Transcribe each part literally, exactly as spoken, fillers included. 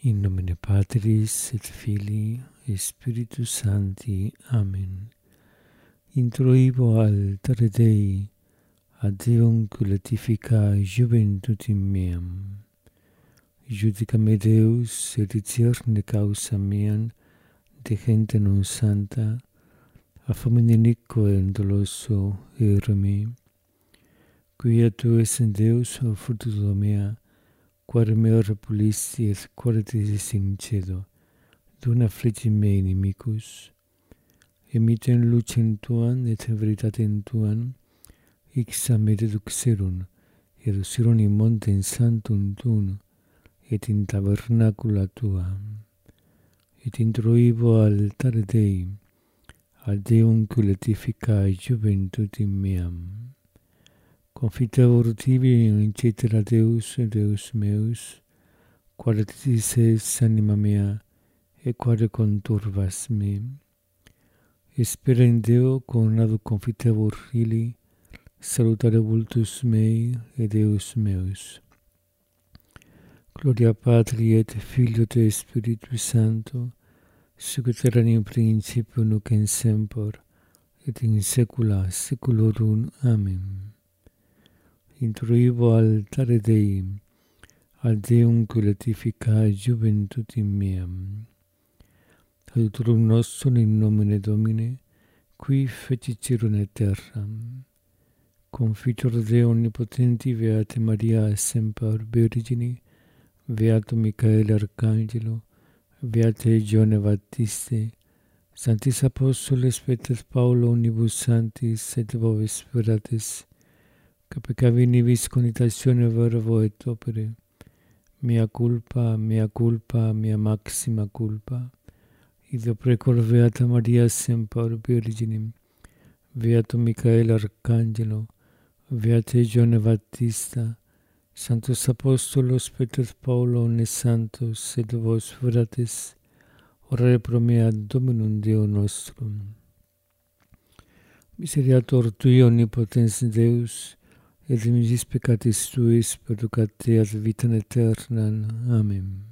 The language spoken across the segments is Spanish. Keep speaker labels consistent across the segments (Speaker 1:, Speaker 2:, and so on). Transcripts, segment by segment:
Speaker 1: In nomine Patris et Filii et Spiritus Sancti. Amen. Introibo altare Dei, ad Deum cultificae juventutem meam. Judica me Deus, et discerne causa meam, de gente non santa, a famine iniquo et doloso ere me. Quia tu es in Deus, o fructus mea, quare me repulisti et quare disis in cedo, dun affligi me inimicus. Emitem lucem tuam et veritatem tuam, ixam me deduxerum, erusirum in montem sanctum tuum, et in tabernacula tuam. Et introibo altare Dei, ad Deum cultificae juventutem meam. Confitevor tibi in cetera Deus, Deus meus, quare dices anima mea, et quare conturbas me. Espera in Deo conado confitevor ili, salutare vultus mei et Deus meus. Gloria Patri et Filio et Spiritus Sancto, sic ut erat in principio nunc et semper, et in saecula saeculorum. Amen. Introibo altare Dei, ad Deum cultificae juventutem meam. Adiutorum nostrum in nomine Domini, qui fecit cielum et terram. Confitor Deo omnipotenti, Beate Maria semper Virgini, Beato Michael Arcangelo, Beate Gione Baptiste, Sanctis Apostoles Peter Paulo omnibus sanctis et vobis speratis, que peccavi nibis conitatione verbo et opere, mea culpa, mea culpa, mea maxima culpa. Ideo precor Beata Maria semper Virginim, Beato Michael Arcangelo, Beate Gione Baptista, Sanctus Apostolos Peter Paulo omnes santos et vos fratres, orare pro mea Dominum Deo nostrum. Miseriator Tui omnipotens Deus, et dimisis peccatis tuis perducat te ad vitam aeternam. Amen.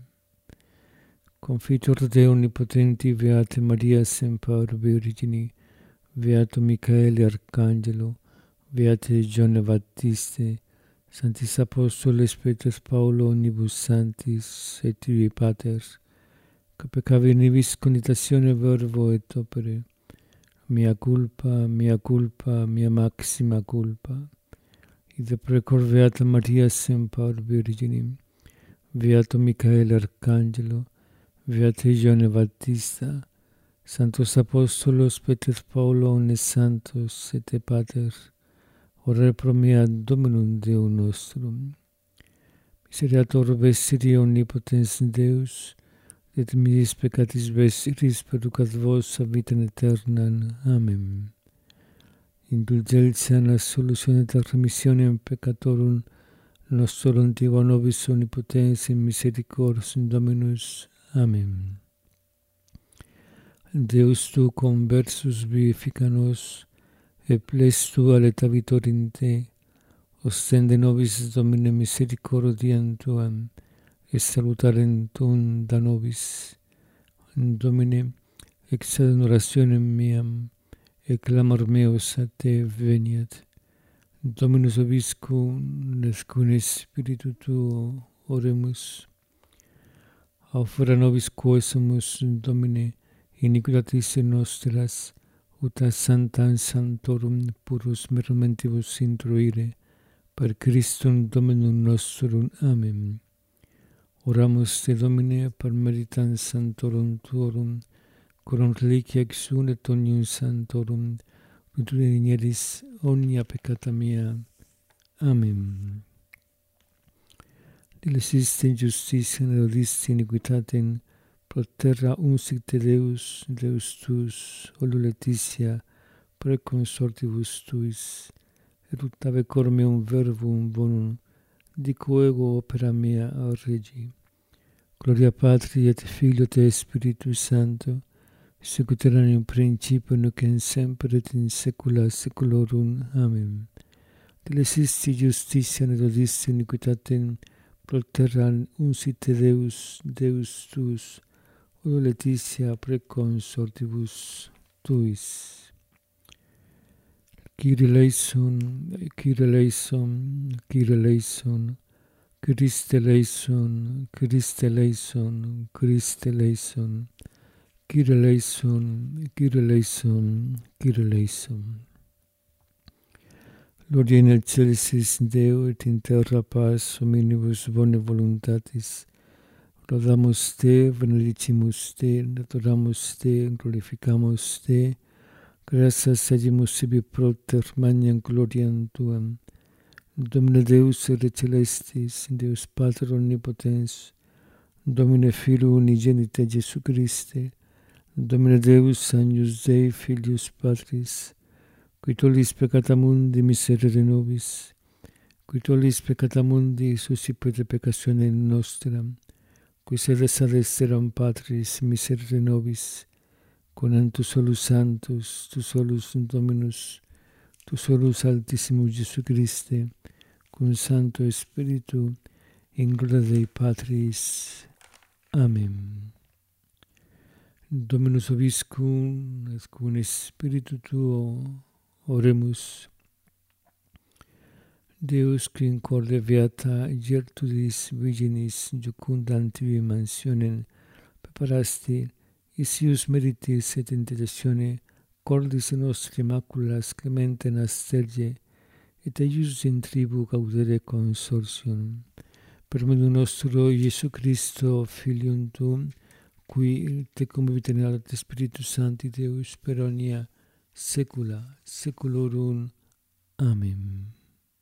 Speaker 1: Confitor Deo omnipotenti, Beate Maria semper Virgini, Beato Michael Arcangelo, Beate Gione Baptiste, Sanctis Apostoles Peter Paulo omnibus sanctis et tibi paters, que peccavi nibis conitatione verbo et opere, mea culpa, mea culpa, mea maxima culpa. Ide precor Beata Maria semper Virginim, Beato Michael Arcangelo, Beate Gione Baptista, Sanctos Apostolos Peter Paulo omnes santos et paters, orare pro mea Dominum Deo nostrum. Miseriator vestiri omnipotens Deus, et misis peccatis vestiris perducat vos a vitam aeternam. Amen. Indulgentia in absolutione et remissionem peccatorum nostrorum Deo nobis omnipotens in misericors Dominus. Amen. Deus tu conversus vivifica nos, et ples tua letavitor in te, ostende nobis Domine misericordiam tuam, et salutarem tuum da nobis. Domine, exaudum orationem meam, et clamor meus a te veniat. Dominus vobiscum, et cum Spiritu tuo oremus. Aufera nobis quoesumus, Domine, iniquitatis nostras, ut a sanctam sanctorum purus mermentibus introire, per Christum Dominum nostrum. Amen. Oramus te, Domine, per meritam sanctorum tuorum, coram reliquia exum et omnium sanctorum, ut tu inieris omnia peccata mea. Amen. Dilesiste justitia et audiste iniquitatem, pro terra unsic te Deus, Deus tuus, oleo Laetitia, pre consortibus tuis, et ut ave cor meum verbum bonum, dico ego opera mea a Regi. Gloria Patri et Filio et Spiritus Sancto, sic ut erat in principio nunc et semper et in saecula saeculorum. Amen. Dilesiste justitia et audiste iniquitatem, proterran uncite Deus, Deus tuus, o Laetitia preconsortibus tuis. Kyrie eleison, Kyrie eleison, Kyrie eleison, Christe eleison, Christe eleison, Christe eleison, Kyrie eleison, Kyrie eleison, Kyrie eleison. Gloria in excelsis Deo et in terra paz hominibus bone voluntatis. Laudamus te, benedicimus te, adoramus te, glorificamus te. Gratias agimus sibi proter magnam gloriam tuam. Domine Deus et celestis, Deus Pater omnipotens, Domine Filio unigenite Jesu Christe, Domine Deus agnus Dei Filius Patris, qui tollis peccata mundi miserere nobis, qui tollis peccata mundi suscipete peccatione nostra, qui sedes ad esteram Patris miserere nobis, con tu solus Sanctus, tu solus Dominus, tu solus Altissimus Jesu Christe, cum Sancto Spiritu, in gloria Dei Patris. Amen. Dominus vobiscum, et cum Spiritu tuo, oremus. Deus, qui in corde beata Gertrudis Virginis jucundam tibi mansionem preparasti, isius meritis et intercessione cordis nostri maculas clementem astelge, et eius in tribu gaudere consortium. Per meum nostro Iesu Christo, Filium tuum, qui te convivit in alto Spiritus Sancti Deus per omnia saecula saeculorum. Amén.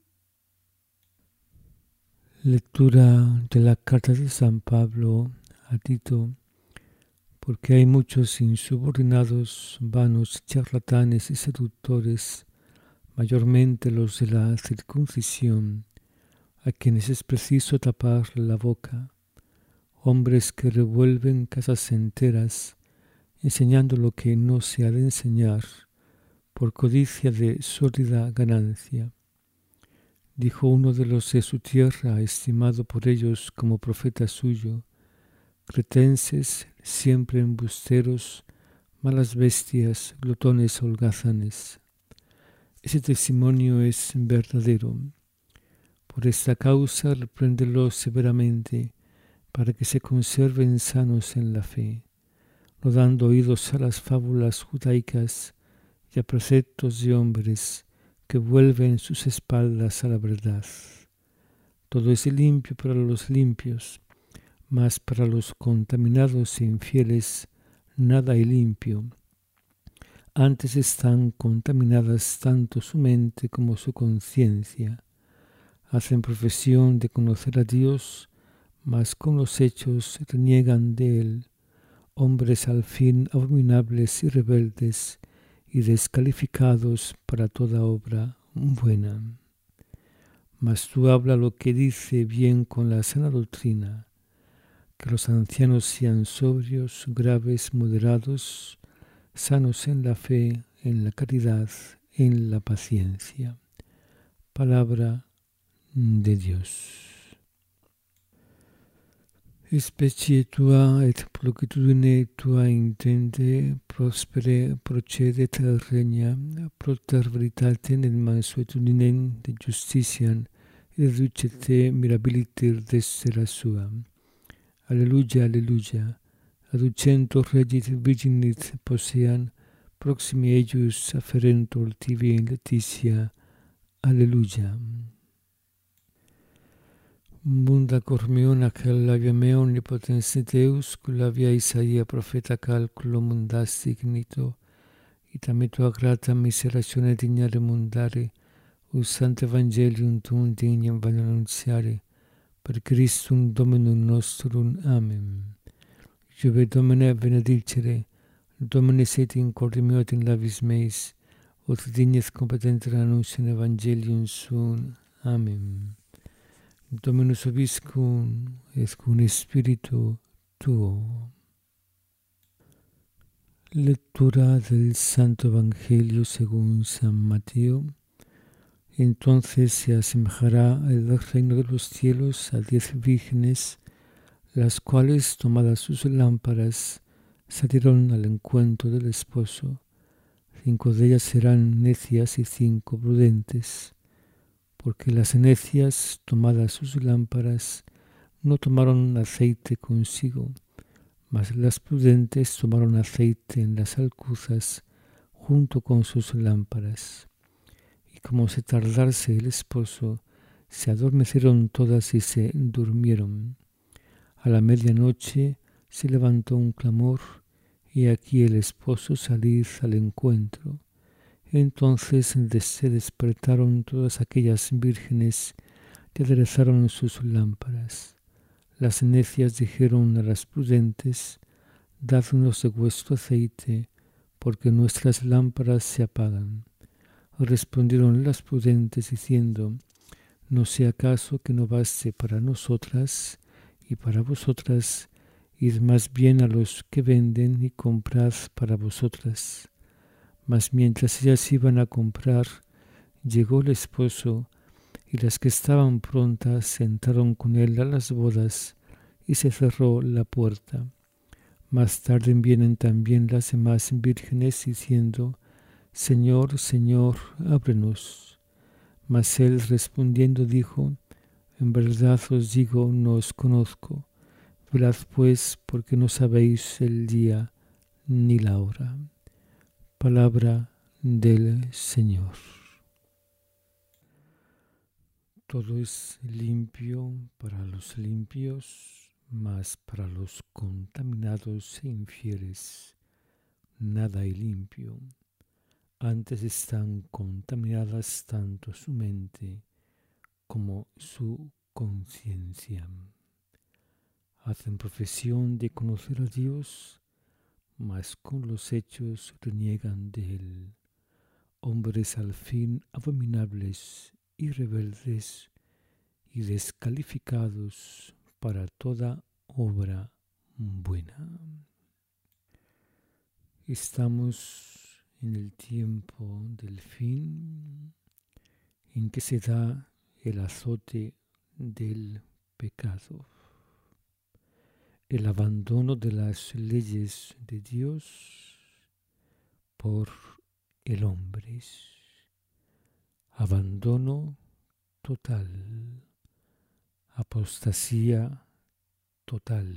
Speaker 1: Lectura de la carta de San Pablo a Tito. Porque hay muchos insubordinados, vanos, charlatanes y seductores, mayormente los de la circuncisión, a quienes es preciso tapar la boca, hombres que revuelven casas enteras, enseñando lo que no se ha de enseñar, por codicia de sórdida ganancia. Dijo uno de los de su tierra, estimado por ellos como profeta suyo: cretenses, siempre embusteros, malas bestias, glotones holgazanes. Ese testimonio es verdadero. Por esta causa repréndelos severamente, para que se conserven sanos en la fe, no dando oídos a las fábulas judaicas y a preceptos de hombres que vuelven sus espaldas a la verdad. Todo es limpio para los limpios, mas para los contaminados e infieles nada hay limpio. Antes están contaminadas tanto su mente como su conciencia. Hacen profesión de conocer a Dios, mas con los hechos reniegan de él, hombres al fin abominables y rebeldes y descalificados para toda obra buena. Mas tú habla lo que dice bien con la sana doctrina, que los ancianos sean sobrios, graves, moderados, sanos en la fe, en la caridad, en la paciencia. Palabra de Dios. Specie tua et pulchitudine tua intende prospere procedet regna, proter veritatem et mansuetudinem de justitiam, et reducete mirabiliter destera sua. Alleluia, alleluia. Aducento regit virginit posean, proximi eius afferentur tibi in Laetitia. Alleluia. Munda cor meum aquel labia meo omnipotens Deus, labia Isaia profeta calculo mundasti ignito, ita me tua grata miseratione dignare mundare, usante evangelium tuum dignam vale annunziare, per Christum Dominum nostrum. Amen. Iube Domine benedicere, Domine sit in corde meo et in labis meis, ut dignes competenter annuntiam evangelium suum. Amen. Dominus vobiscum, et cum Spiritu tuo. Lectura del Santo Evangelio según San Mateo. Entonces se asemejará el reino de los cielos a diez vírgenes, las cuales, tomadas sus lámparas, salieron al encuentro del esposo. Cinco de ellas serán necias y cinco prudentes, porque las necias, tomadas sus lámparas, no tomaron aceite consigo, mas las prudentes tomaron aceite en las alcuzas junto con sus lámparas. Y como se tardase el esposo, se adormecieron todas y se durmieron. A la medianoche se levantó un clamor, y aquí el esposo salid al encuentro. Entonces se despertaron todas aquellas vírgenes y aderezaron sus lámparas. Las necias dijeron a las prudentes: dadnos de vuestro aceite, porque nuestras lámparas se apagan. Respondieron las prudentes diciendo: no sea acaso que no baste para nosotras y para vosotras, id más bien a los que venden y comprad para vosotras. Mas mientras ellas iban a comprar, llegó el esposo, y las que estaban prontas entraron con él a las bodas, y se cerró la puerta. Más tarde vienen también las demás vírgenes diciendo: Señor, Señor, ábrenos. Mas él respondiendo dijo: en verdad os digo, no os conozco. Velad pues, porque no sabéis el día ni la hora. Palabra del Señor. Todo es limpio para los limpios, mas para los contaminados e infieles nada hay limpio. Antes están contaminadas tanto su mente como su conciencia. Hacen profesión de conocer a Dios, mas con los hechos reniegan de él. Hombres al fin abominables y rebeldes y descalificados para toda obra buena. Estamos en el tiempo del fin, en que se da el azote del pecado, el abandono de las leyes de Dios por el hombre, abandono total, apostasía total.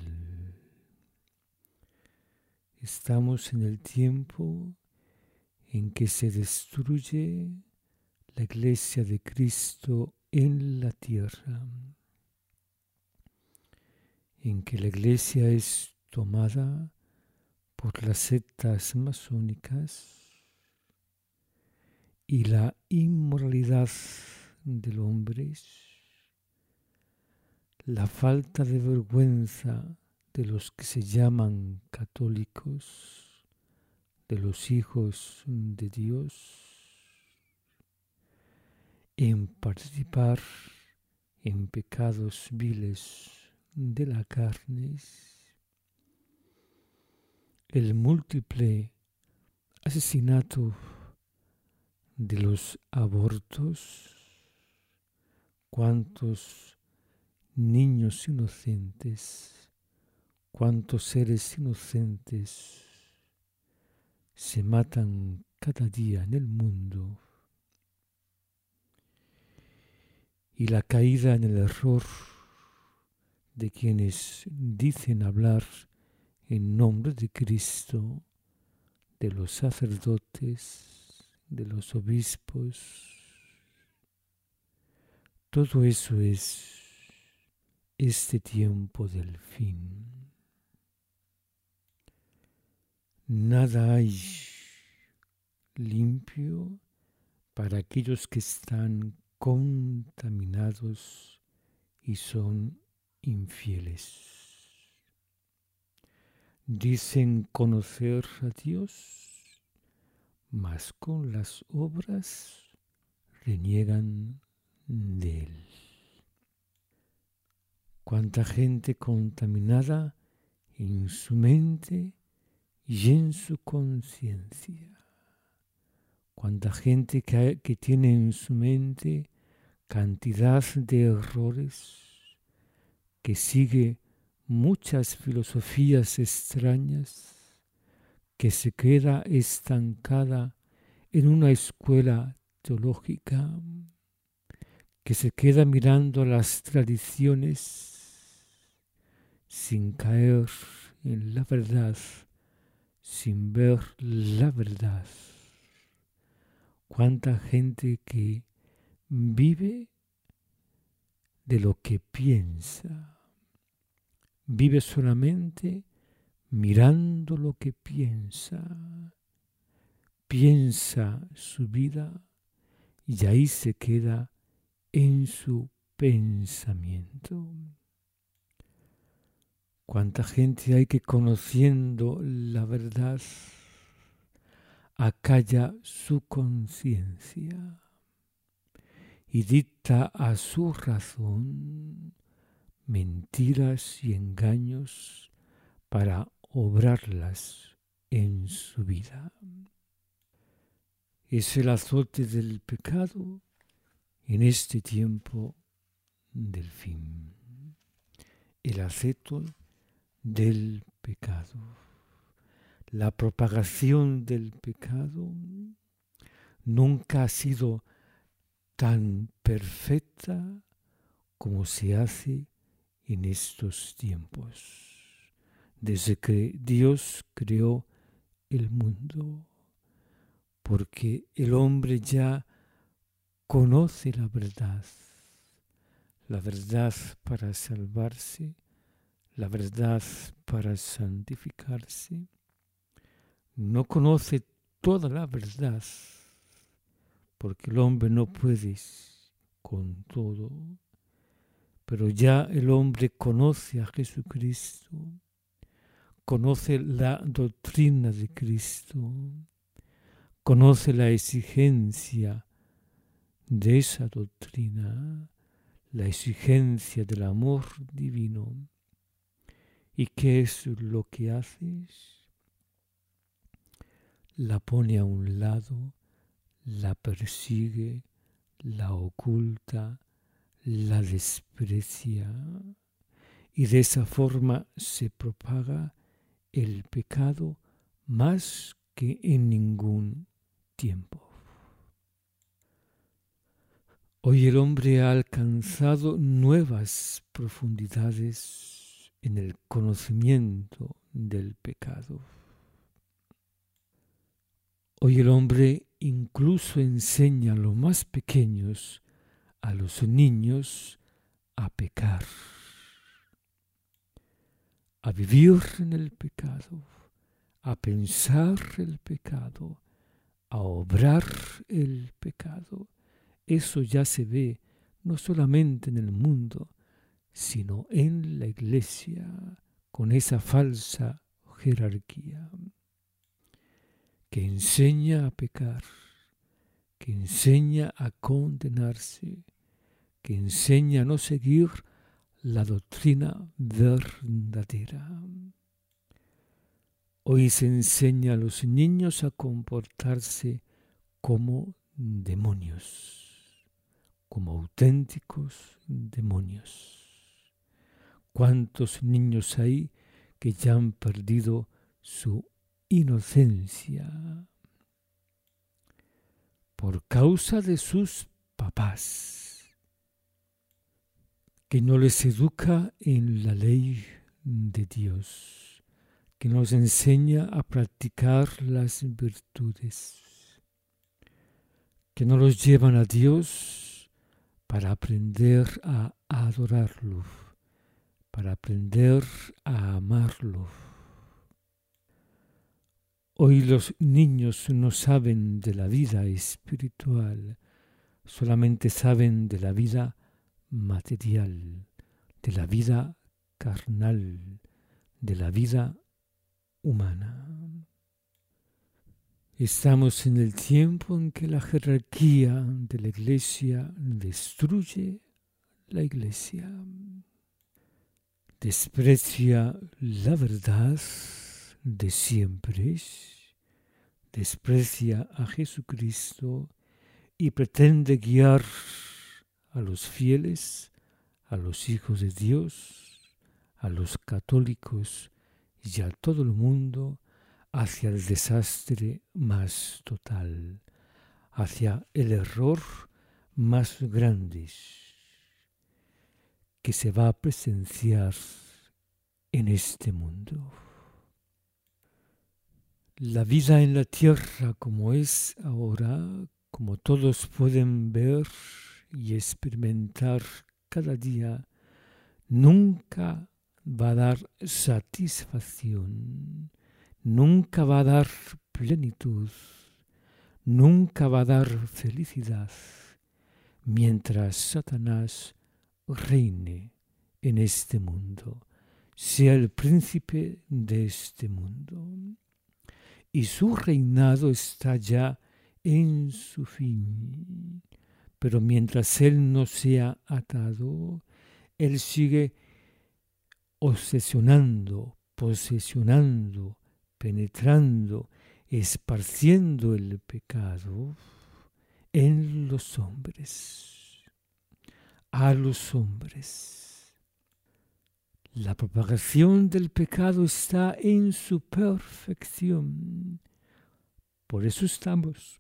Speaker 1: Estamos en el tiempo en que se destruye la Iglesia de Cristo en la tierra, en que la Iglesia es tomada por las sectas masónicas y la inmoralidad del hombre, la falta de vergüenza de los que se llaman católicos, de los hijos de Dios, en participar en pecados viles de la carne, el múltiple asesinato de los abortos, cuántos niños inocentes, cuántos seres inocentes se matan cada día en el mundo, y la caída en el error de quienes dicen hablar en nombre de Cristo, de los sacerdotes, de los obispos. Todo eso es este tiempo del fin. Nada hay limpio para aquellos que están contaminados y son infieles. Dicen conocer a Dios, mas con las obras reniegan de él. Cuánta gente contaminada en su mente y en su conciencia. Cuánta gente que, que tiene en su mente cantidad de errores, que sigue muchas filosofías extrañas, que se queda estancada en una escuela teológica, que se queda mirando las tradiciones sin caer en la verdad, sin ver la verdad. Cuánta gente que vive de lo que piensa, vive solamente mirando lo que piensa, piensa su vida y ahí se queda en su pensamiento. Cuánta gente hay que, conociendo la verdad, acalla su conciencia y dicta a su razón mentiras y engaños para obrarlas en su vida. Es el azote del pecado en este tiempo del fin. El aceto del pecado. La propagación del pecado nunca ha sido tan perfecta como se hace en estos tiempos, desde que Dios creó el mundo, porque el hombre ya conoce la verdad, la verdad para salvarse, la verdad para santificarse. No conoce toda la verdad, porque el hombre no puede con todo, pero ya el hombre conoce a Jesucristo, conoce la doctrina de Cristo, conoce la exigencia de esa doctrina, la exigencia del amor divino. ¿Y qué es lo que haces? La pone a un lado, la persigue, la oculta, la desprecia, y de esa forma se propaga el pecado más que en ningún tiempo. Hoy el hombre ha alcanzado nuevas profundidades en el conocimiento del pecado. Hoy el hombre incluso enseña a los más pequeños, a los niños, a pecar, a vivir en el pecado, a pensar el pecado, a obrar el pecado. Eso ya se ve no solamente en el mundo, sino en la iglesia, con esa falsa jerarquía que enseña a pecar, que enseña a condenarse, que enseña a no seguir la doctrina verdadera. Hoy se enseña a los niños a comportarse como demonios, como auténticos demonios. ¿Cuántos niños hay que ya han perdido su inocencia por causa de sus papás, que no les educa en la ley de Dios, que nos enseña a practicar las virtudes, que no los llevan a Dios para aprender a adorarlo, para aprender a amarlo? Hoy los niños no saben de la vida espiritual, solamente saben de la vida material, de la vida carnal, de la vida humana. Estamos en el tiempo en que la jerarquía de la iglesia destruye la iglesia, desprecia la verdad de siempre, desprecia a Jesucristo y pretende guiar a los fieles, a los hijos de Dios, a los católicos y a todo el mundo hacia el desastre más total, hacia el error más grande que se va a presenciar en este mundo. La vida en la tierra como es ahora, como todos pueden ver y experimentar cada día, nunca va a dar satisfacción, nunca va a dar plenitud, nunca va a dar felicidad, mientras Satanás reine en este mundo, sea el príncipe de este mundo. Y su reinado está ya en su fin. Pero mientras él no sea atado, él sigue obsesionando, posesionando, penetrando, esparciendo el pecado en los hombres, a los hombres. La propagación del pecado está en su perfección. Por eso estamos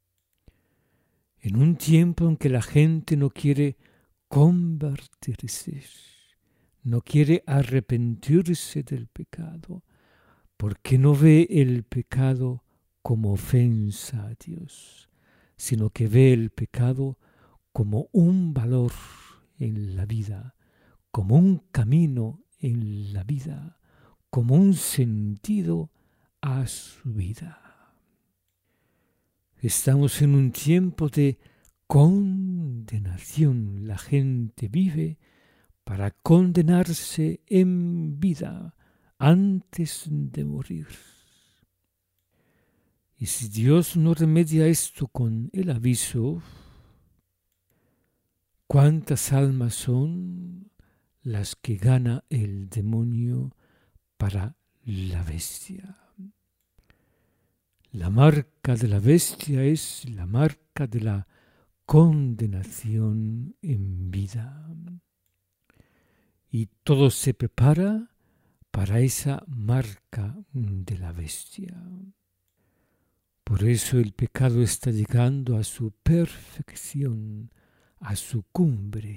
Speaker 1: en un tiempo en que la gente no quiere convertirse, no quiere arrepentirse del pecado, porque no ve el pecado como ofensa a Dios, sino que ve el pecado como un valor en la vida, como un camino en la vida, como un sentido a su vida. Estamos en un tiempo de condenación. La gente vive para condenarse en vida antes de morir. Y si Dios no remedia esto con el aviso, ¿cuántas almas son las que gana el demonio para la bestia? La marca de la bestia es la marca de la condenación en vida. Y todo se prepara para esa marca de la bestia. Por eso el pecado está llegando a su perfección, a su cumbre.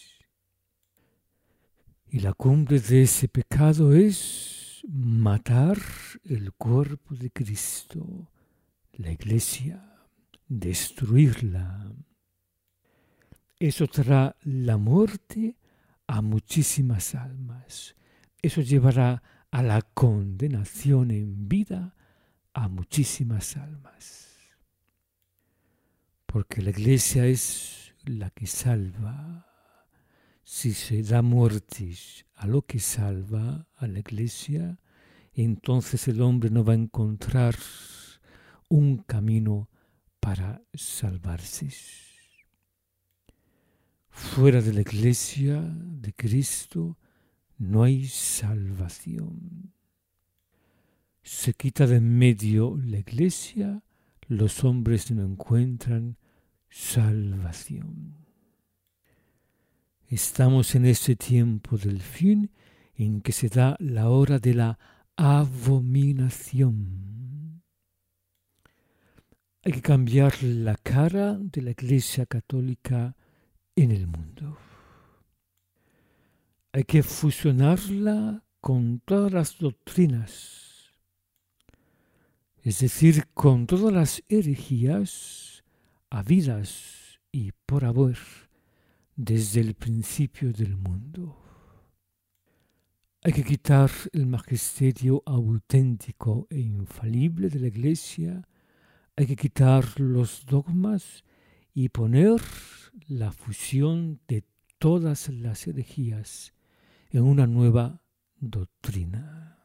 Speaker 1: Y la cumbre de ese pecado es matar el cuerpo de Cristo, la Iglesia, destruirla. Eso traerá la muerte a muchísimas almas. Eso llevará a la condenación en vida a muchísimas almas. Porque la Iglesia es la que salva. Si se da muerte a lo que salva, a la Iglesia, entonces el hombre no va a encontrar un camino para salvarse. Fuera de la Iglesia de Cristo no hay salvación. Se quita de en medio la Iglesia, los hombres no encuentran salvación. Estamos en ese tiempo del fin en que se da la hora de la abominación. Hay que cambiar la cara de la Iglesia Católica en el mundo. Hay que fusionarla con todas las doctrinas, es decir, con todas las herejías habidas y por haber desde el principio del mundo. Hay que quitar el magisterio auténtico e infalible de la Iglesia, hay que quitar los dogmas y poner la fusión de todas las herejías en una nueva doctrina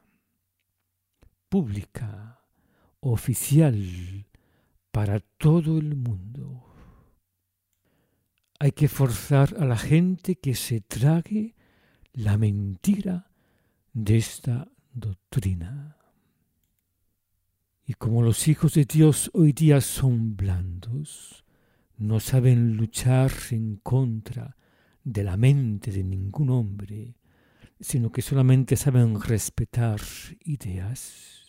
Speaker 1: pública, oficial, para todo el mundo. Hay que forzar a la gente que se trague la mentira de esta doctrina. Y como los hijos de Dios hoy día son blandos, no saben luchar en contra de la mente de ningún hombre, sino que solamente saben respetar ideas,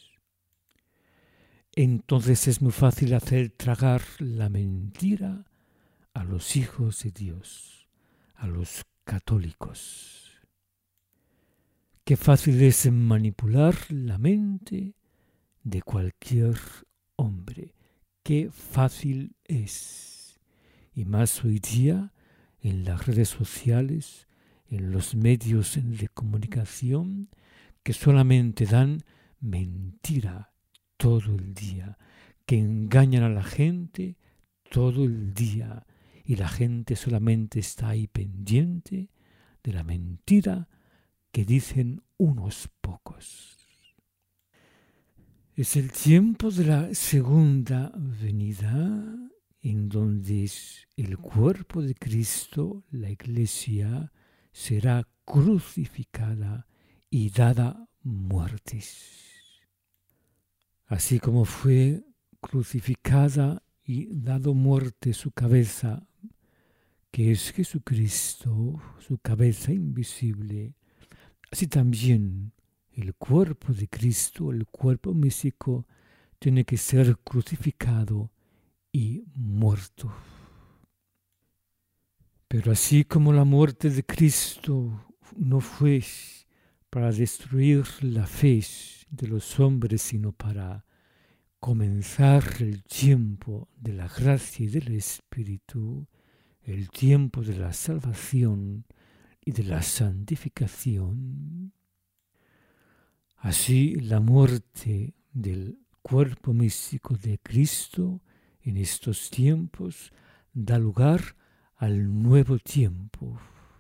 Speaker 1: entonces es muy fácil hacer tragar la mentira a los hijos de Dios, a los católicos. Qué fácil es manipular la mente de cualquier hombre. Qué fácil es. Y más hoy día en las redes sociales, en los medios de comunicación, que solamente dan mentira todo el día, que engañan a la gente todo el día, y la gente solamente está ahí pendiente de la mentira que dicen unos pocos. Es el tiempo de la segunda venida, en donde el cuerpo de Cristo, la Iglesia, será crucificada y dada muertes. Así como fue crucificada y dado muerte su cabeza, que es Jesucristo, su cabeza invisible, así también el cuerpo de Cristo, el cuerpo místico, tiene que ser crucificado y muerto. Pero así como la muerte de Cristo no fue para destruir la fe de los hombres, sino para comenzar el tiempo de la gracia y del Espíritu, el tiempo de la salvación y de la santificación, así la muerte del cuerpo místico de Cristo en estos tiempos da lugar al nuevo tiempo,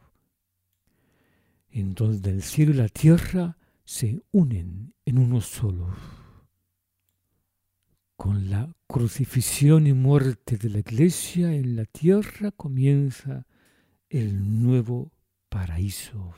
Speaker 1: en donde el cielo y la tierra se unen en uno solo. Con la crucifixión y muerte de la Iglesia en la tierra comienza el nuevo paraíso,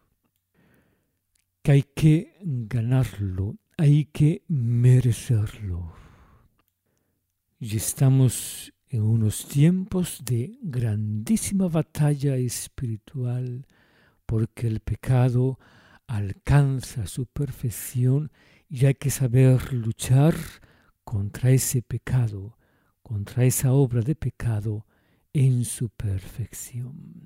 Speaker 1: que hay que ganarlo, hay que merecerlo. Y estamos en unos tiempos de grandísima batalla espiritual, porque el pecado alcanza su perfección y hay que saber luchar contra ese pecado, contra esa obra de pecado en su perfección.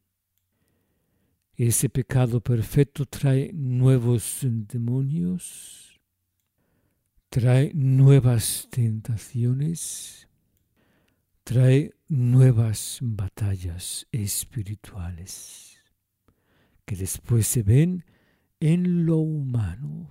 Speaker 1: Ese pecado perfecto trae nuevos demonios, trae nuevas tentaciones, trae nuevas batallas espirituales que después se ven en lo humano.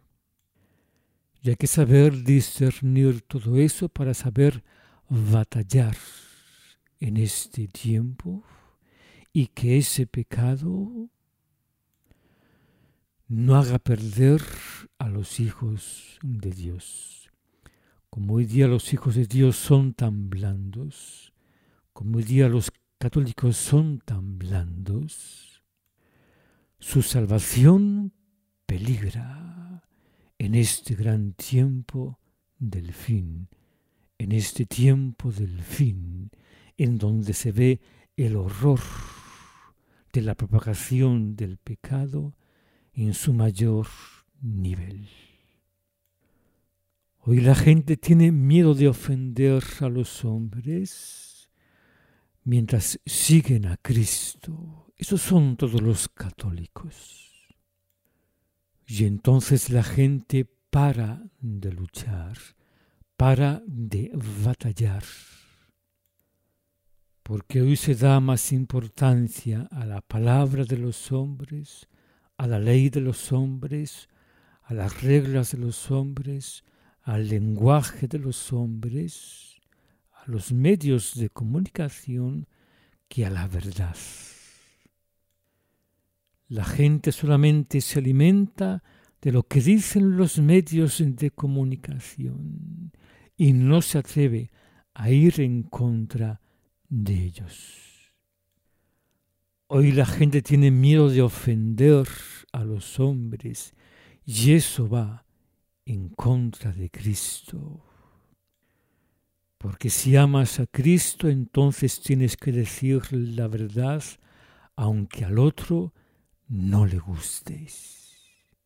Speaker 1: Y hay que saber discernir todo eso para saber batallar en este tiempo y que ese pecado no haga perder a los hijos de Dios. Como hoy día los hijos de Dios son tan blandos, como hoy día los católicos son tan blandos, su salvación peligra en este gran tiempo del fin, en este tiempo del fin, en donde se ve el horror de la propagación del pecado en su mayor nivel. Hoy la gente tiene miedo de ofender a los hombres mientras siguen a Cristo. Esos son todos los católicos. Y entonces la gente para de luchar, para de batallar. Porque hoy se da más importancia a la palabra de los hombres, a la ley de los hombres, a las reglas de los hombres, al lenguaje de los hombres, a los medios de comunicación, que a la verdad. La gente solamente se alimenta de lo que dicen los medios de comunicación y no se atreve a ir en contra de ellos. Hoy la gente tiene miedo de ofender a los hombres y eso va en contra de Cristo. Porque si amas a Cristo, entonces tienes que decir la verdad, aunque al otro no le gustes.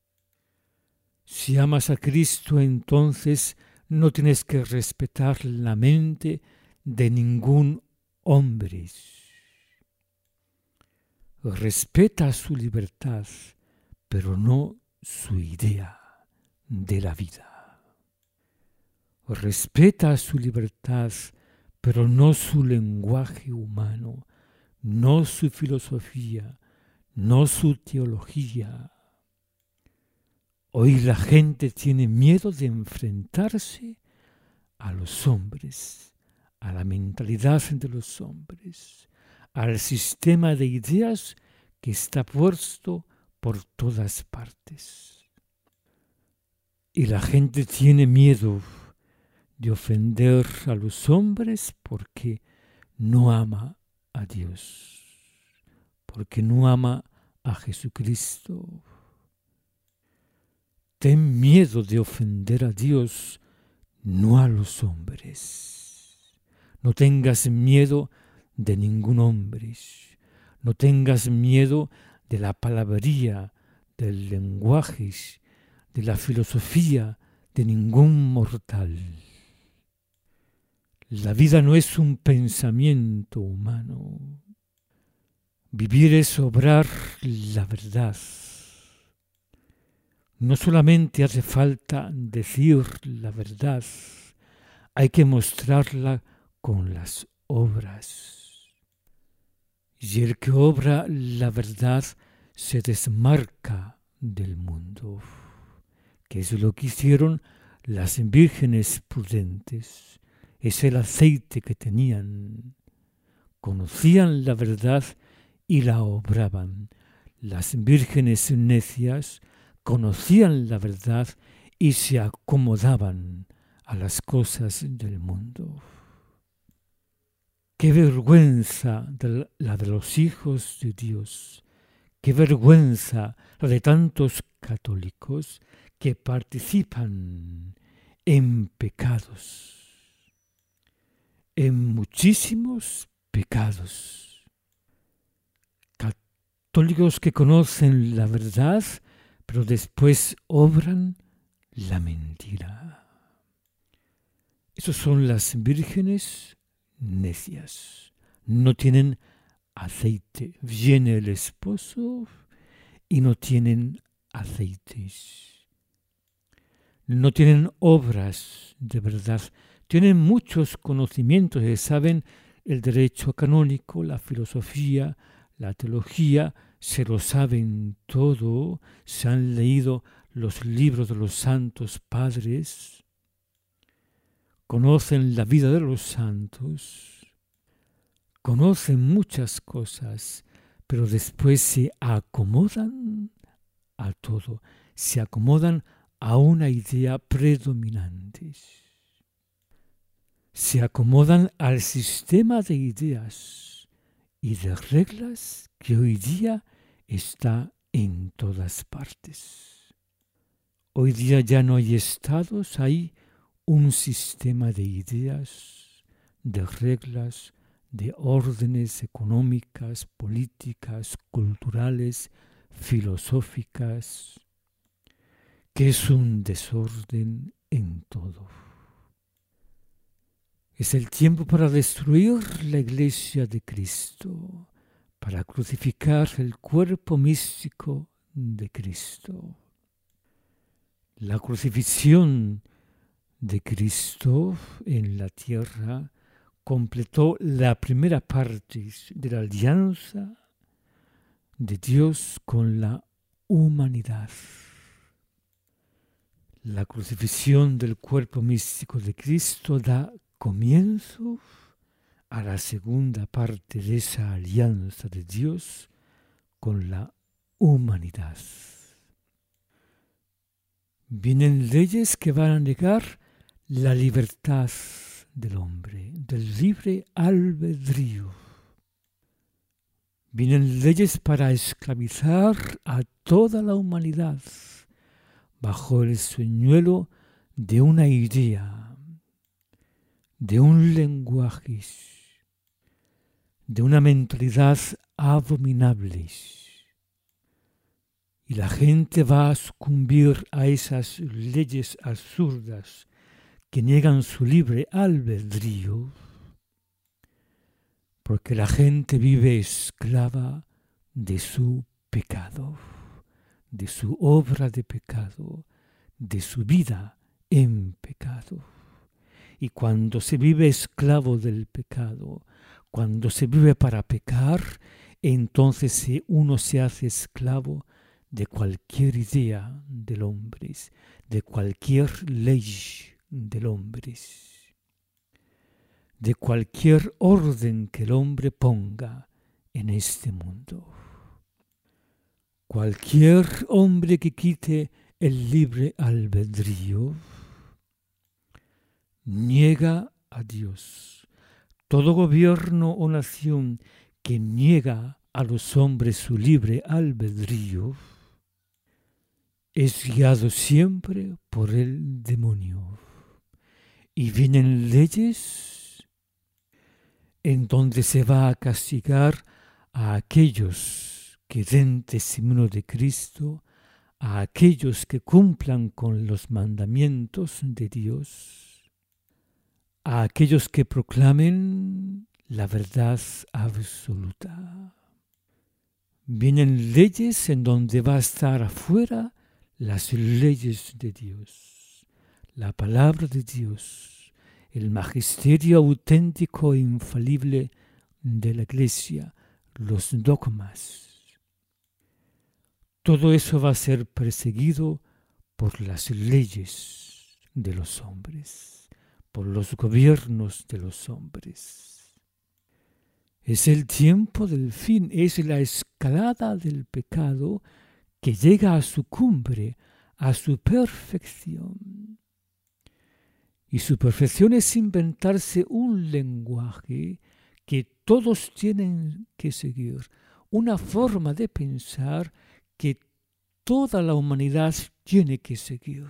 Speaker 1: Si amas a Cristo, entonces no tienes que respetar la mente de ningún hombre. Respeta su libertad, pero no su idea de la vida. Respeta su libertad, pero no su lenguaje humano, no su filosofía, no su teología. Hoy la gente tiene miedo de enfrentarse a los hombres, a la mentalidad de los hombres, al sistema de ideas que está puesto por todas partes. Y la gente tiene miedo de ofender a los hombres porque no ama a Dios, porque no ama a Jesucristo. Ten miedo de ofender a Dios, no a los hombres. No tengas miedo de ningún hombre. No tengas miedo de la palabrería, del lenguaje, de la filosofía de ningún mortal. La vida no es un pensamiento humano. Vivir es obrar la verdad. No solamente hace falta decir la verdad, hay que mostrarla con las obras. Y el que obra la verdad se desmarca del mundo, que es lo que hicieron las vírgenes prudentes. Es el aceite que tenían. Conocían la verdad y la obraban. Las vírgenes necias conocían la verdad y se acomodaban a las cosas del mundo. Qué vergüenza de la de los hijos de Dios, qué vergüenza la de tantos católicos que participan en pecados, en muchísimos pecados. Católicos que conocen la verdad, pero después obran la mentira. Esos son las vírgenes necias. No tienen aceite. Viene el esposo y no tienen aceites. No tienen obras de verdad. Tienen muchos conocimientos, saben el derecho canónico, la filosofía, la teología, se lo saben todo, se han leído los libros de los santos padres, conocen la vida de los santos, conocen muchas cosas, pero después se acomodan a todo, se acomodan a una idea predominante. Se acomodan al sistema de ideas y de reglas que hoy día está en todas partes. Hoy día ya no hay estados, hay un sistema de ideas, de reglas, de órdenes económicas, políticas, culturales, filosóficas, que es un desorden en todo. Es el tiempo para destruir la Iglesia de Cristo, para crucificar el cuerpo místico de Cristo. La crucifixión de Cristo en la tierra completó la primera parte de la alianza de Dios con la humanidad. La crucifixión del cuerpo místico de Cristo da comienzo a la segunda parte de esa alianza de Dios con la humanidad. Vienen leyes que van a negar la libertad del hombre, del libre albedrío. Vienen leyes para esclavizar a toda la humanidad. bajo el sueñuelo de una idea, de un lenguaje, de una mentalidad abominable. Y la gente va a sucumbir a esas leyes absurdas que niegan su libre albedrío, porque la gente vive esclava de su pecado, de su obra de pecado, de su vida en pecado. Y cuando se vive esclavo del pecado, cuando se vive para pecar, entonces uno se hace esclavo de cualquier idea del hombre, de cualquier ley del hombre, de cualquier orden que el hombre ponga en este mundo. Cualquier hombre que quite el libre albedrío niega a Dios. Todo gobierno o nación que niega a los hombres su libre albedrío es guiado siempre por el demonio. Y vienen leyes en donde se va a castigar a aquellos que den testimonio de Cristo, a aquellos que cumplan con los mandamientos de Dios, a aquellos que proclamen la verdad absoluta. Vienen leyes en donde va a estar afuera las leyes de Dios, la palabra de Dios, el magisterio auténtico e infalible de la Iglesia, los dogmas. Todo eso va a ser perseguido por las leyes de los hombres, por los gobiernos de los hombres. Es el tiempo del fin, es la escalada del pecado que llega a su cumbre, a su perfección. Y su perfección es inventarse un lenguaje que todos tienen que seguir, una forma de pensar que toda la humanidad tiene que seguir.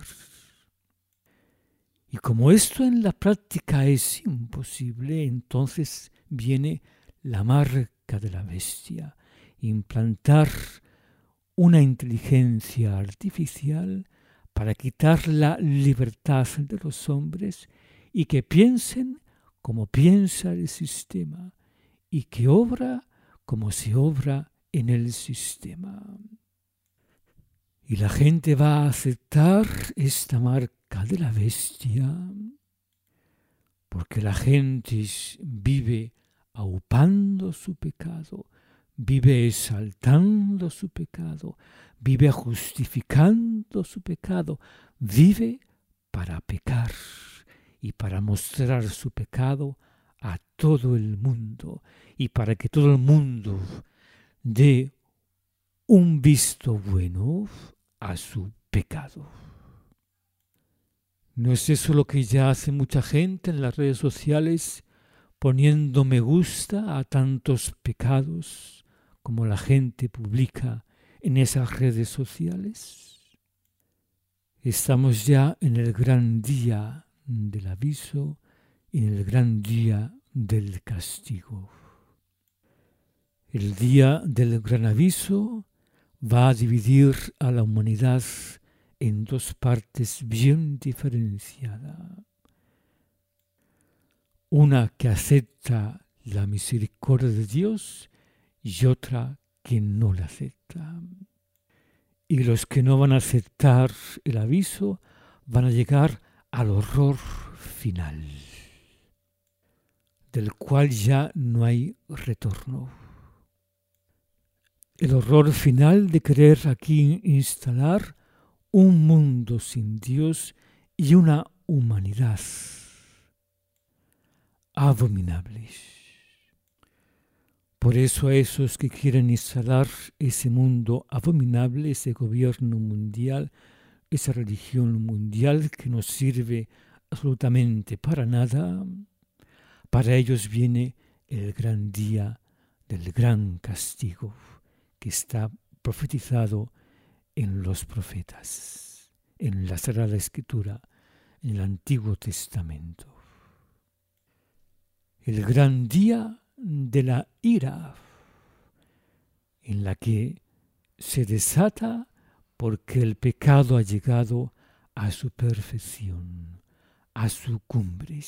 Speaker 1: Y como esto en la práctica es imposible, entonces viene la marca de la bestia, implantar una inteligencia artificial para quitar la libertad de los hombres y que piensen como piensa el sistema y que obra como se obra en el sistema. Y la gente va a aceptar esta marca de la bestia porque la gente vive aupando su pecado, vive exaltando su pecado, vive justificando su pecado, vive para pecar y para mostrar su pecado a todo el mundo y para que todo el mundo dé un visto bueno a su pecado. ¿No es eso lo que ya hace mucha gente en las redes sociales, poniendo me gusta a tantos pecados como la gente publica en esas redes sociales? Estamos ya en el gran día del aviso y en el gran día del castigo. El día del gran aviso va a dividir a la humanidad en dos partes bien diferenciadas. Una que acepta la misericordia de Dios y otra que no la acepta. Y los que no van a aceptar el aviso van a llegar al horror final, del cual ya no hay retorno. El horror final de querer aquí instalar un mundo sin Dios y una humanidad abominables. Por eso a esos que quieren instalar ese mundo abominable, ese gobierno mundial, esa religión mundial que no sirve absolutamente para nada, para ellos viene el gran día del gran castigo que está profetizado en los profetas, en la Sagrada Escritura, en el Antiguo Testamento. El gran día de la ira, en la que se desata porque el pecado ha llegado a su perfección, a su cumbre.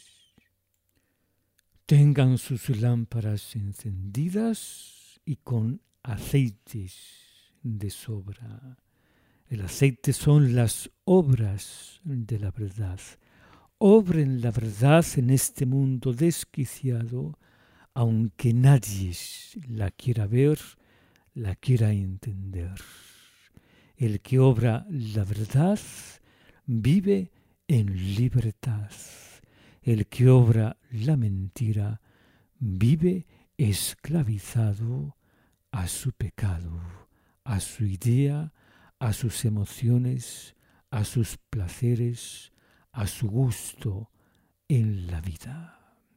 Speaker 1: Tengan sus lámparas encendidas y con aceites de sobra. El aceite son las obras de la verdad. Obren la verdad en este mundo desquiciado, aunque nadie la quiera ver, la quiera entender. El que obra la verdad vive en libertad. El que obra la mentira vive esclavizado a su pecado, a su idea, a sus emociones, a sus placeres, a su gusto en la vida.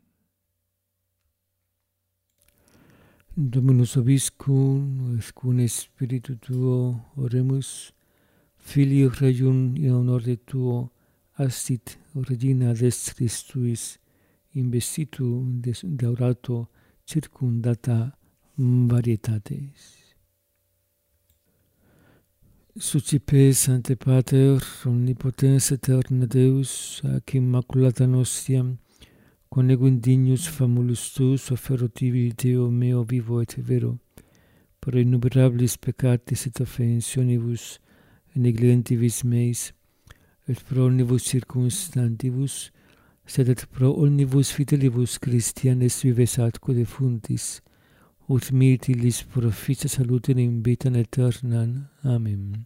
Speaker 1: Dominus Vobiscum, et cum Spiritu Tuo, oremus, Filii Regum in honore Tuo, astit Regina dextris Tuis, investitu deorato circundata varietates. Sucipe, Sancte Pater, omnipotens aeterna Deus, ac immaculata nostiam, quonego indignus famulus Tuus, offerotivi Deo meo vivo et vero, pro innumerabilis peccatis et offensionibus, neglientibus meis, et pro omnibus circumstantibus, sed et pro omnibus fidelibus Christianes vives atque defuntis, ut mirtilis proficia salutem in vitam aeternam. Amen.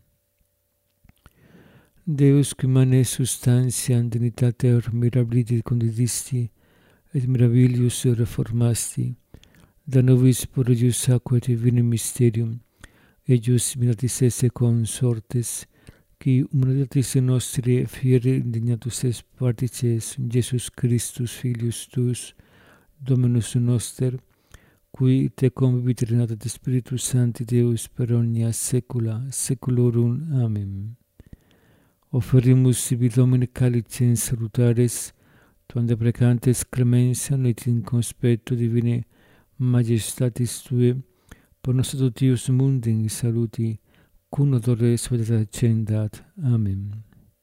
Speaker 1: Deus qui mane substantiam dignitater mirabilis condidisti, et mirabilius reformasti, da nobis prodigius aquae divinum mysterium, eius miratis esse consortes, qui humanitatis nostri fieri indignatus est partices Jesus Christus Filius Tuus, Dominus noster, qui te convivit renatat Spiritus Sancti Deus per omnia saecula saeculorum. Amen. Offerimus sibi Domine calicem salutares, tuam deprecantes clemensiam et in conspectu divinae majestatis Tuae, per nos adoptius mundi saluti, cum odore suavitate accendat. Amen.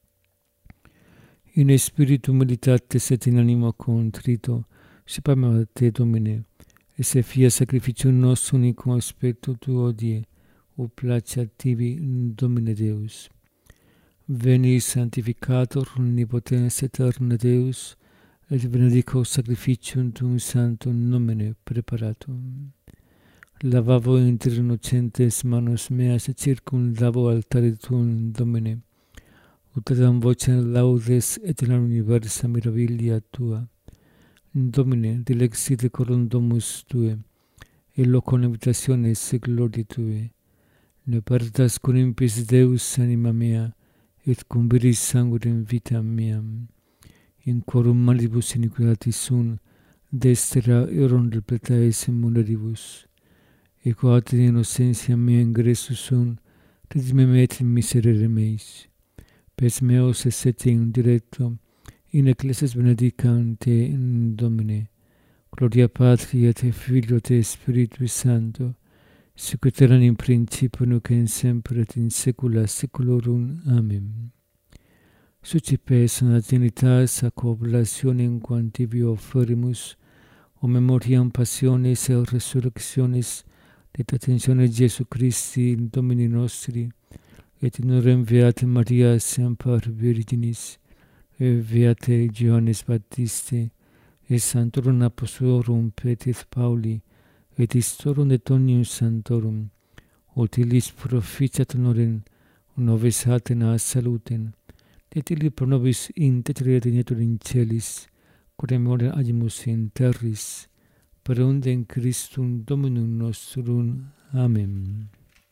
Speaker 1: In spiritu meditatis et in animo contrito, separam a Te, Domine, et se fia sacrificium nostrum in conspectu Tuo die, o placet tibi, Domine Deus. Veni sanctificator omnipotens aeterna Deus, et benedico sacrificium Tuum sanctum nomine preparatum. Lavavo inter innocentes manos meas et circumdavo altare Tuum, Domine, ut adam vocem laudes et in universa mirabilia Tua. Domine, dilexi decorum domus Tuae, et locum habitationis gloriae Tuae. Ne perdas cum impis Deus anima mea, et cum viris sanguinem vitam meam. In quorum malibus iniquitatis sunt, destera erum repletaes in mulieribus. Et quod in innocentia mea ingressus sunt, redime me et in miserere meis. Pes meos esse in directo, in ecclesias benedicam Te in Domine. Gloria Patri et Filio et Spiritui Sancto, sic et erat in principio nunc et semper et in saecula saeculorum. Amen. Sucipe sana dignitas ac oblationem quam tibi offerimus, o memoriam passionis et resurrectionis et ascensione Jesu Christi Domini nostri, et in orem beate Maria semper Virginis, et beate Johannes Baptiste, et sanctorum apostolorum Petri et Pauli, et historium de omnium sanctorum, utilis proficiat honorem, nobis atena salutem, et illi pro nobis intercedere dignetur in celis, quod memoriam agimus in terris, per undem Christum Dominum nostrum. Amen.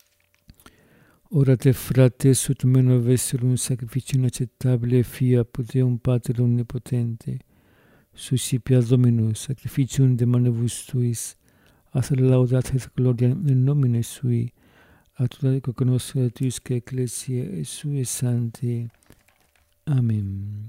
Speaker 1: Ora te, frates, ut meno vesserum sacrificium acceptabile fiat Deum Pater omnipotente, suscipia Dominus sacrificium de manibus Tuis, ad laudat et gloria in nomine Sui, a tutta che conosco la tua ecclesia e sue santi. Amen.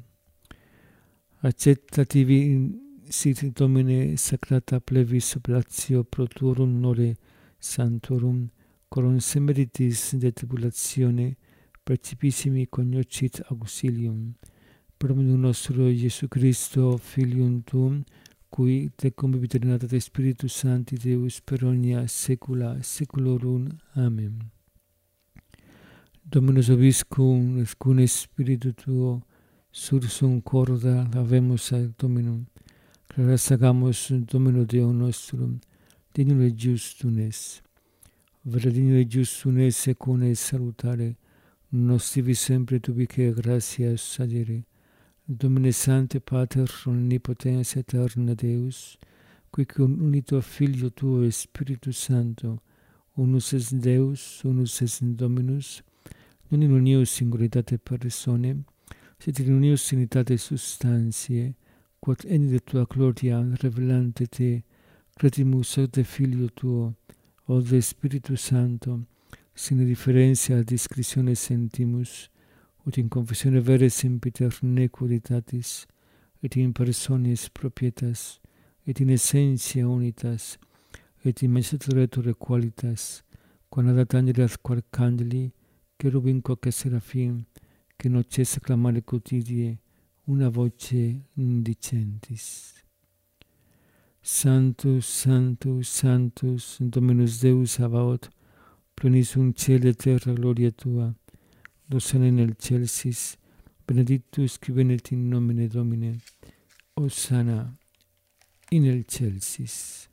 Speaker 1: Accettativi sit Domine sacrata plevis oblatio pro turum nore santorum, corum semeritis de tribulatione percipissimi cognoscit auxilium. Per nostro Gesù Cristo, Filium tuum, cui te conviviternata Spiritus Sancti Deus per omnia saecula saeculorum. Amen. Dominus vobiscum, et cune Spiritu tuo, sursum corda habemus ad Dominum, clara sagamus Domino Deo nostrum, dignum et justum es. Vera dignum et justum es et cune salutare, nos tibi sempre tubique gratias adire. Domine Sancte Pater omnipotens aeterna Deus, qui cum unito Filio tuo Spiritus Sancto, unus es Deus, unus es Dominus, non in unio singularitate persone, sed in unio unitate substantiae, quod eni de tua gloria revelante te, credimus ad Filio tuo, o de Spiritus Sancto, sine differentia discretione sentimus, ut in confessione vere sempiter nequoditatis, et in personis propietas, et in essentia unitas, et in magistratore qualitas, quam adat angelis quae candeli, cherubim quae seraphim, que non cessa clamare quotidie, una voce dicentis. Sanctus, Sanctus, Sanctus, Dominus Deus Sabaoth, plenissum cielo et terra gloria tua, Hosanna in excelsis, benedictus qui venit in nomine Domine, Hosanna in excelsis.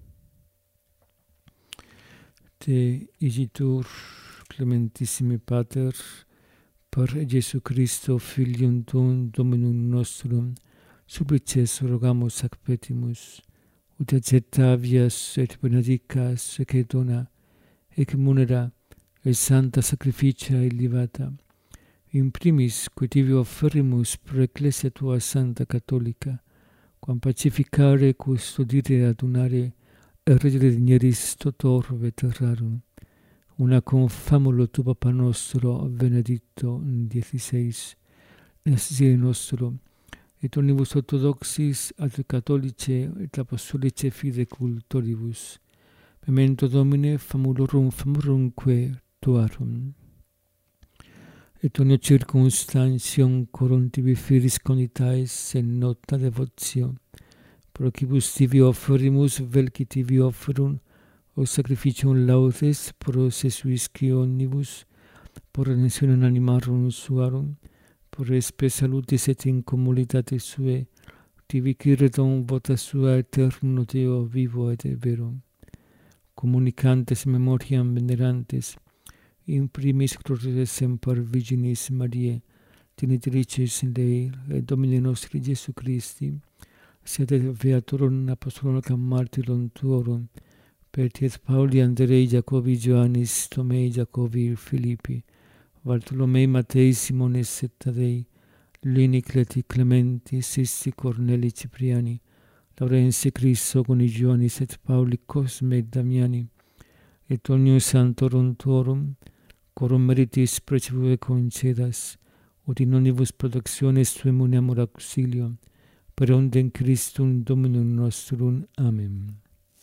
Speaker 1: Te igitur, clementissime Pater, per Iesu Christo, Filium tuum, Dominum nostrum, supplices rogamus ac petimus, ut accettavias et benedicas ec et dona, ec munera, et santa sacrificia elevata, in primis quid tibi offerimus pro ecclesia tua santa catholica, quam pacificare, custodire, adunare, et regere digneris totor veterarum, una cum famulo tu Papa nostro Benedicto diciseis, nescire nostro, et omnibus orthodoxis ad catholice et apostolice fide cultoribus, memento Domine famulorum famurumque tuarum. Et omnia circumstantium corum tibi firis conditais in nota devotio, pro quibus tibi offerimus vel qui tibi offerum, o sacrificium laudes pro se suisci omnibus, por redentionem animarum suarum, por espe salutis et incommunitate sue, tibi ciredum vota sua eterno Deo vivo et vero. Communicantes memoriam venerantes, in primis gloriae semper Virginis Mariae, Genitricis Dei, et Domini nostri Iesu Christi, sed beaturum apostolorum martyrum tuorum, Petrus, Pauli, Andrei, Jacobi, Ioannis, Tomei, Jacobi, Filippi, Bartolomei, Matei, Simones, et Tadei, Lini, Cleti, Clementi, Sisti, Corneli, Cipriani, Laurensi, Cristo, Coni, Ioannis, et Pauli, Cosme, et Damiani, et omnium santorum tuorum, corum meritis precibue concedas, ut in omnibus productiones tuum uniamur auxilium, per ondem Christum Dominum nostrum. Amen.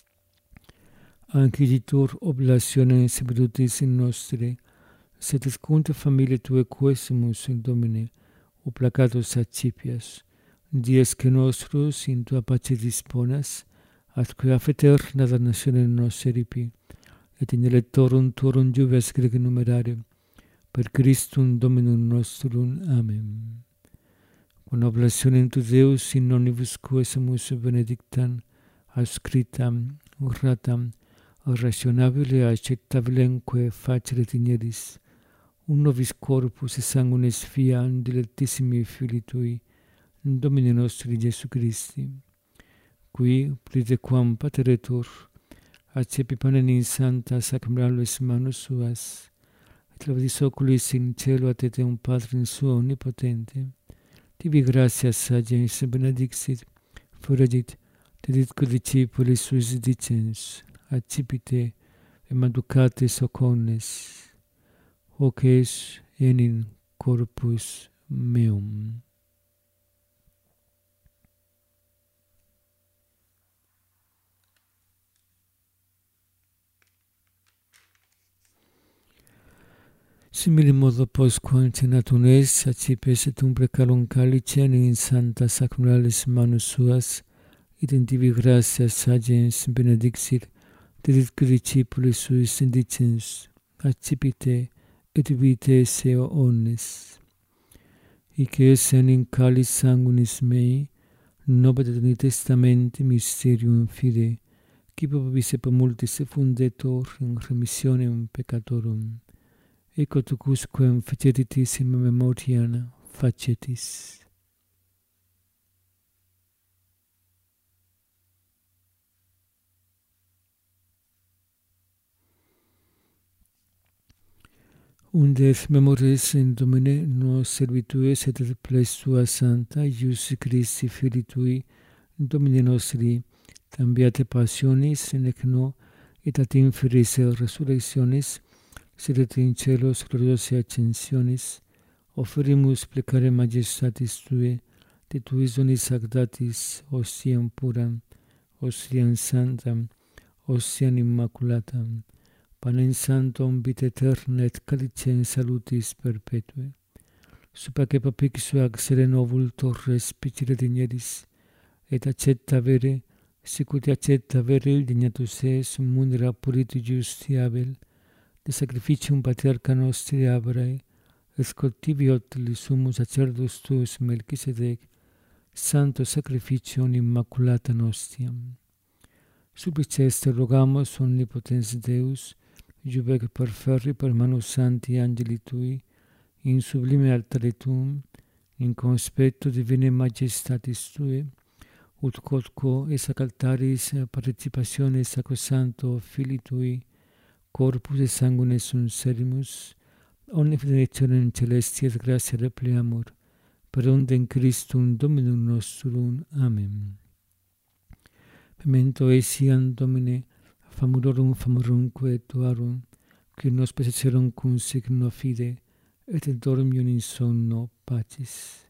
Speaker 1: Anciditur oblationem sepetutis in nostre, sed escunte familie tue quesimus in Domine, o placatus accipias, dies que nostros in tua pace disponas, atque af eterna damnationem nos eripi, et in electorum tuorum jubias grege numerare, per Christum Dominum nostrum. Amen. Quam oblationem tu Deus in omnibus quesemus benedictam, ascritam, urratam, rationabile accettabilemque facere digneris, un nobis corpus et sanguinis fiam dilectissimi Filii Tui, Domini nostri Iesu Christi, qui, plide quam pateretur, accepi panem in santa sacramentales manus suas, et lavadis oculis in cielo ad Deum Patrum suo omnipotente, tibi gratias agens benedixit, foregit, deditque discipulis suis dicens, accipite em educatis ocones, hoc es enin corpus meum. Simile modo postquam cenatum est, accipes et umbra calum calicem in santa sacralis manus suas, identivi gratias sagens benedixit, dedit discipulis suis indicens, accipite et vitae seo omnes. Hic es enim calis sanguinis mei, nobis et in testamenti mysterium fide, qui vobis et multis fundetur in remissionem peccatorum. Ecco tucusquem faceritis in memoriam facetis. Unde memoris in Domine nos servituis et ples tua santa, Ius Christi Filii tui, Domine nostri, tambiate passionis, nec no, et ad inferis resurrectionis, sedet in celos gloriosae ascensionis, offerimus plecare majestatis Tue, de Tuis donis agdatis, ostiam puram, ostiam santam, ostiam immaculatam, panem santum vita aeterna et calicem salutis perpetue. Supaque papixu ac sereno vultor spicere digneris, et accetta vere, sicut accetta vere il dignatus es munera puriti justi abel, de sacrificium patriarca nostri Abrae, et scoltiviot li summus sacerdus tuus Melchisedec, santo sacrificium immaculata nostiam. Suppliceste rogamus omnipotens Deus, jubec perferri per manus santi angeli tui, in sublime altare tuum, in conspecto divine majestatis tue, ut quodquo es ac altaris participationes sacrosanto Filii tui, corpus et sanguine sunt serimus, omne benedictionem celesti et gratia repleamur, per undem Christum Dominum nostrum. Amen. Memento etiam Domine, famulorum famurumque tuarum, qui nos possesserum cum signo fide, et dormium in sonno pacis.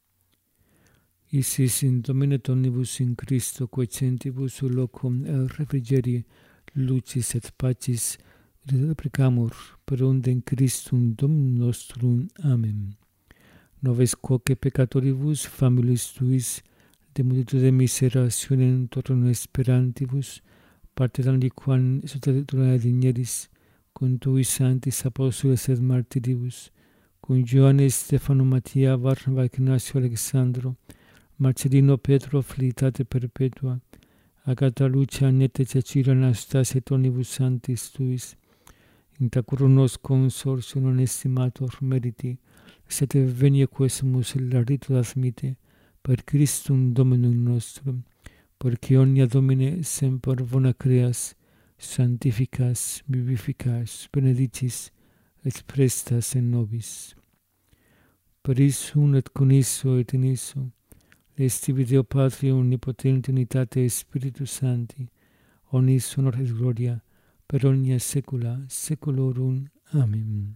Speaker 1: Isis in Domine omnibus in Christo, quae centibus locum el refrigeri, lucis et pacis, replicamur per undem Christum Dominum nostrum. Amen. Noves quoque peccatoribus familis tuis, de multitude miserationem tornum esperantibus, parteram liquam soterriturae digneris, cum tuis sanctis apostoles et martiribus, cum Ioannes, Stefano, Mattia, Barnaba, Ignacio, Alexandro, Marcellino, Petro, Felicitate perpetua, Agata, Lucia, Annete, Cecilia, Anastasia, et omnibus sanctis tuis, intacurum nos consortium non estimator meriti, sete venie quesumus larito admite, per Christum Dominum nostrum, porque omnia Domine semper bona creas, sanctificas, vivificas, benedicis, et prestas in nobis. Per issum et con isso et in isso, estivi Deo Patria omnipotente unitate Spiritus Sancti, omnis honor et gloria, per omnia saecula saeculorum. Amen.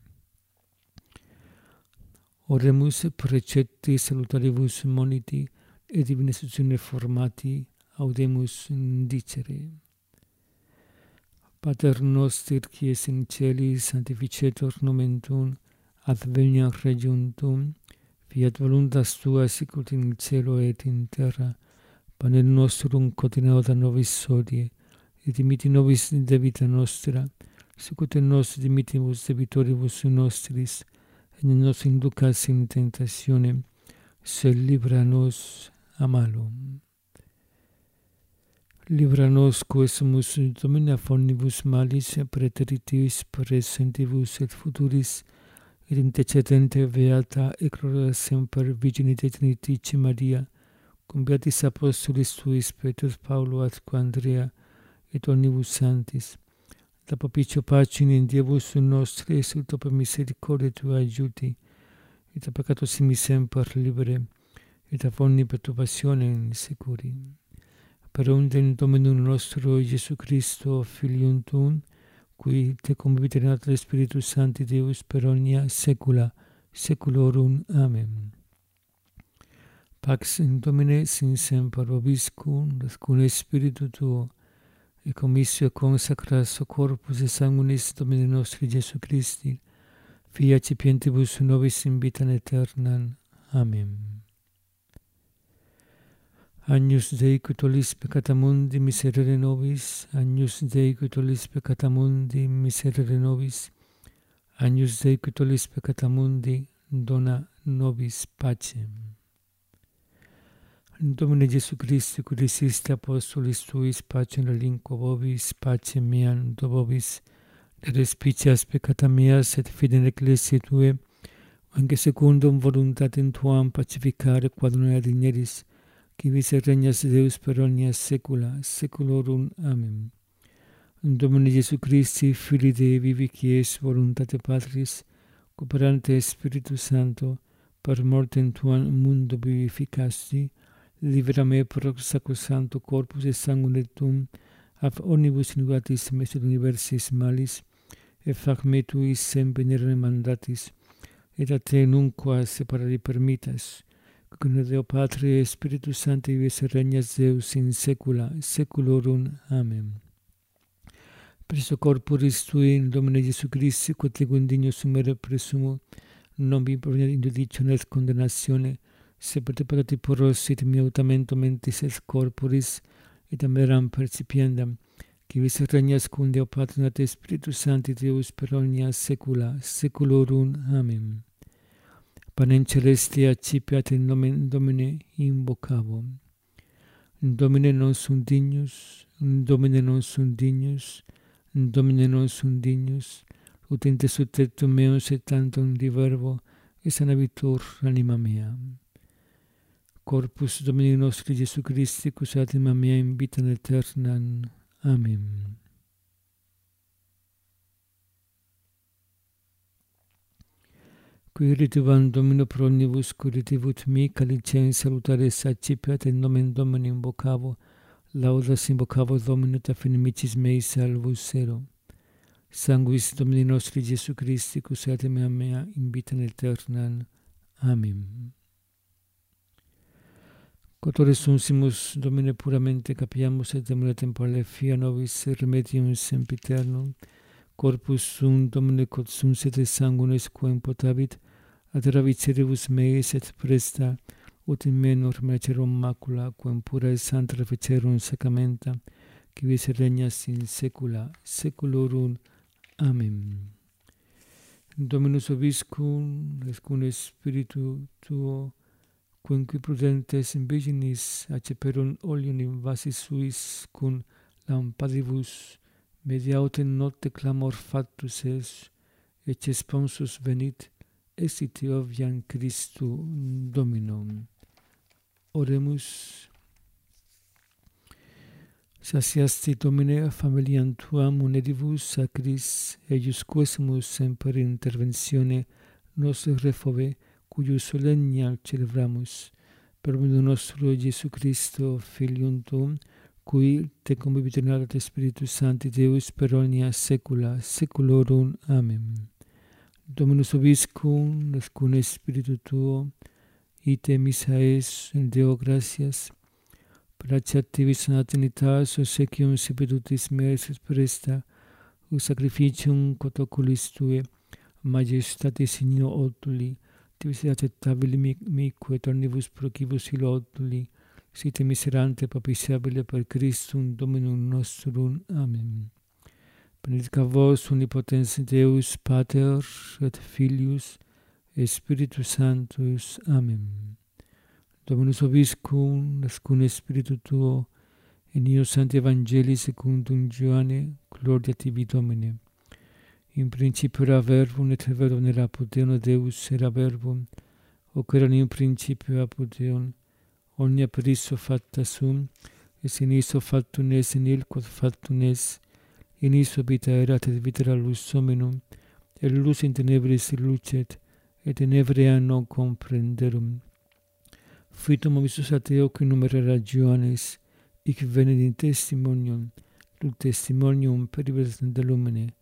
Speaker 1: Oremus precepti salutaribus moniti, et divina istitutione formati, audemus dicere. Pater noster, qui es in celis, sanctificetur nomen tuum, adveniat regnum tuum, fiat voluntas tua sicut in cielo et in terra. Panem nostrum quotidianum da nobis hodie, et dimitti nobis debita nostra, sicut et nos dimittimus debitoribus nostris, et ne nos inducas in tentationem, sed libera nos a malo. Libera nos quesumus Domine a omnibus malis, praeteritivis praesentibus et futuris, et intercedente beata et gloriosa semper Virginite Trinifici Maria, cum beatis apostolis tuis Petrus, Paulo, atque Andrea, et omnibus sanctis, da propicio pacem in Diebus nostri, et ut per misericordia tua aiuti, et a peccato simi semper libere, et a omni perturbationem securi. Per undem Dominum nostro Iesu Christo, Filium tuum, qui te conviviterat Spiritus Sancti Deus per omnia saecula saeculorum. Amen. Pax in Domine sin semper vobiscum, et Spiritu tuo, et commissio consacra so corpus et sanguinis Domini nostri Jesu Christi, Fia cipientibus nobis in vitam aeternam. Amen. Agnus Dei, qui tollis peccata mundi, miserere nobis. Agnus Dei, qui tollis peccata mundi, miserere nobis. Agnus Dei, qui tollis peccata mundi, dona nobis pacem. Domine Jesu Christi, qui diciste apostolis tuis, pacem relinquo vobis, pacem meam do vobis, de respicias peccata meas et fidem ecclesiae Tue, anche secundum voluntatem Tuam pacificare quod non adigneris, qui vis regnas Deus per omnia saecula saeculorum. Amen. Domine Jesu Christi, Filii Dei vivi, qui es voluntate Patris, cooperante Spiritus Sancto, per mortem Tuam mundo vivificasti, libera me pro sacrosancto corpus et sanguine Tuum, ab omnibus iniquitas et universis malis, et fac me Tuis semper mandatis, et a Te nunquam separari permittas, con Deo Patri et Spiritus Sancti vis regnas Deus in saecula saeculorum. Amen. Presso corporis Tui, in Domine Jesu Christi, quod Te indigno sumere presumo, non vi proveniat in judicione et condemnatione, se per Te peccati porros et mi autamento mentis et corporis, et ameram percipiendam, qui vis regnas cum Deo Patri et Spiritus Sancti Deus per omnia saecula saeculorum. Amen. Panem celestia accipiat in nomen Domine invocavo. Domine non sum dignus, Domine non sum dignus, Domine non sum dignus, ut in te subtectum meus et tantum di verbo, et sanabitur anima mea. Corpus Domini nostri Jesu Christi, cus anima mea in vitam aeternam. Amen. Qui rituvam Domino pro omnibus curativut mi, calicem salutaris accipiat in nomen Domini invocavo, laudas invocavo Domino ta finimicis mei salvus ero. Sanguis Domini nostri Jesu Christi, cus anima mea in vitam aeternam. Amen. Cotore sunsimus Domine puramente capiamus et demone temporale fia nobis remedium sempiternum, corpus sum Domine quod sum sete sanguinis quem potavit, ad ravicere meis et presta, ut in menor mercerum macula, quem pura et santa reficerum sacramenta, qui vis regnas in saecula saeculorum. Amen. Dominus vobiscum, et cum Spiritu Tuo, quinque prudentes in virginis acceperunt oleum in vasis suis cum lampadibus, media autem nocte clamor factus es, ecce sponsus venit, exite oviam Christu Dominum. Oremus. Satiasti Domine familiam Tuam unedibus sacris, eius quesimus semper in interventione nos refove, cuius solennial celebramus, per medio nostro Jesu Christo, Filium Tuum, cui Te conviviterat Spiritus Sancti Deus per omnia saecula saeculorum. Amen. Dominus vobiscum, et cum Spiritu Tuo, ite missa es, Deo gratias, per acceptivis natalitas obsequium sepetutis meis et presta, ut sacrificium quod oculis Tue, majestatis signo otuli, tivis acceptabili mique et omnibus procibus illo otuli, site miserante propitiabile per Christum Dominum nostrum. Amen. Benedicat vos omnipotens Deus, Pater et Filius et Spiritus Sanctus. Amen. Dominus vobiscum, et cum Spiritu Tuo, in io Sancti Evangelii secundum Ioanne, gloria Tibi Domine. In principio era verbum, et verbum era apud Deum, Deus era verbum, hoc erat in principio apud Deum, omnia per issue facta sum, et in issue factum es, in il quod factum es, in issue vita erat, et vita era lux hominum, et lux in tenebris lucet, et tenebria non comprenderum. Fuitum obissus a Deo qui numerara Ioannes, hic venit in testimonium, lux testimonium per libertatem de lumine,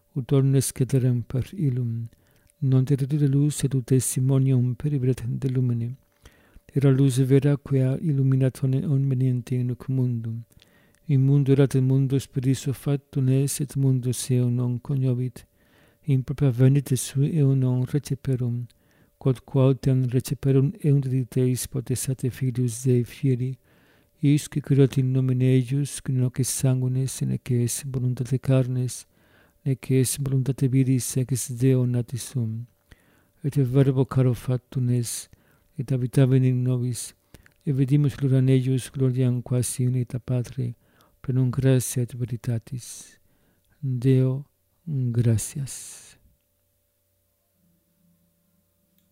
Speaker 1: ut omnes ceterem per illum, non teritude luz et ut testimonium peribret de lumine. Era luz vera quia illuminat omniente in hoc mundum. In mundo erat et mundo spiriso factum es, et mundus eo non cognovit. In propria venitus sui eo non receperum, quod quautem receperum eunt diteis potestate filius Dei fieri, isque creat in nomine eius, qui non es sanguinis, nec es voluntate carnes, nec es voluntate viris, ex Deo natis sum. Et verbo caro factum es, et habitavit in nobis, et vidimus gloria in eius, gloriam quasi unita Patre, plenum gratia et veritatis. Deo, gratias.